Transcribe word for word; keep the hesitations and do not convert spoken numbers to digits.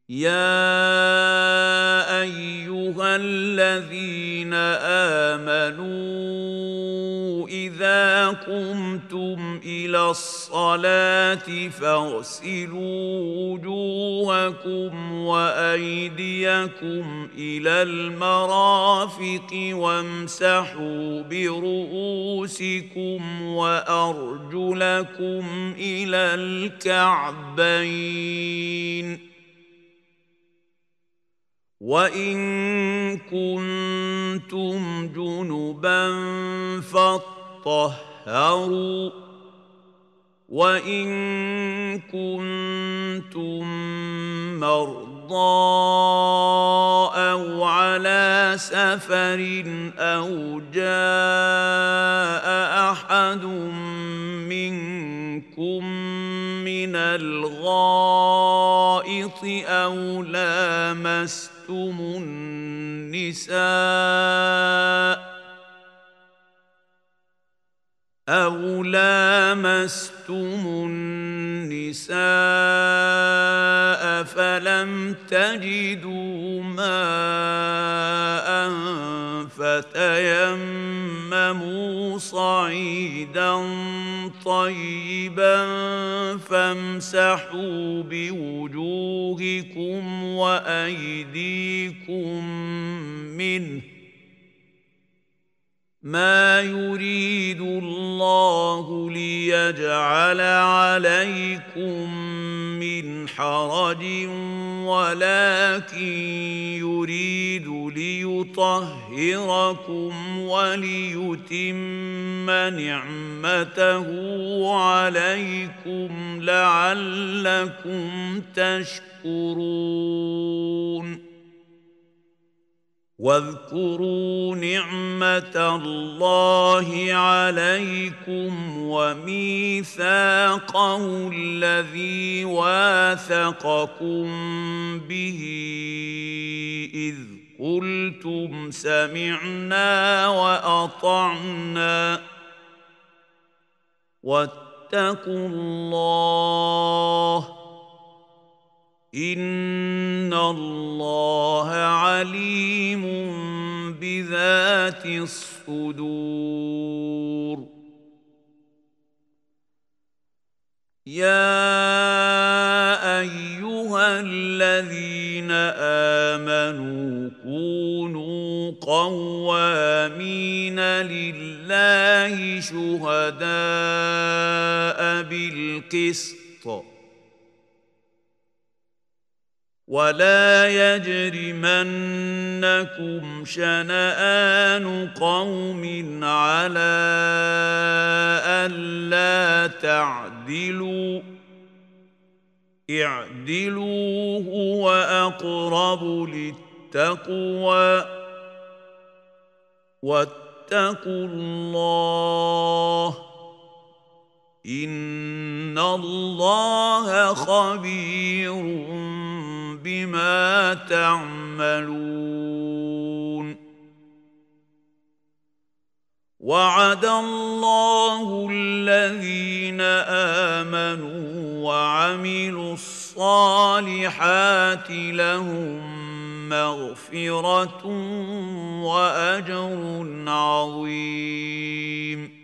يا أيها الذين آمنوا إذا قمتم إلى الصلاة فاغسلوا وجوهكم وأيديكم إلى المرافق وامسحوا برؤوسكم وأرجلكم إلى الكعبين وإن كنتم جنبا فاطهروا وإن كنتم مرضى أو على سفر أو جاء أحد منكم من الغائط أو لامستم النساء أو لامستم النساء فلم تجدوا ماء فتيمموا صعيدا طيبا فامسحوا بوجوهكم وأيديكم منه ما يريد الله ليجعل عليكم من حرج ولكن يريد ليطهركم وليتم نعمته عليكم لعلكم تشكرون واذكروا نعمة الله عليكم وميثاقه الذي واثقكم به إذ قلتم سمعنا وأطعنا واتقوا الله إن الله عليم بذات الصدور يا أيها الذين آمنوا كونوا قوامين لله شهداء بالقسط ولا يجرمنكم شنآن قوم على ألا تعدلوا اعدلوا هو أقرب للتقوى واتقوا الله إن الله خبير بما تعملون وعد الله الذين آمنوا وعملوا الصالحات لهم مغفرة وأجر عظيم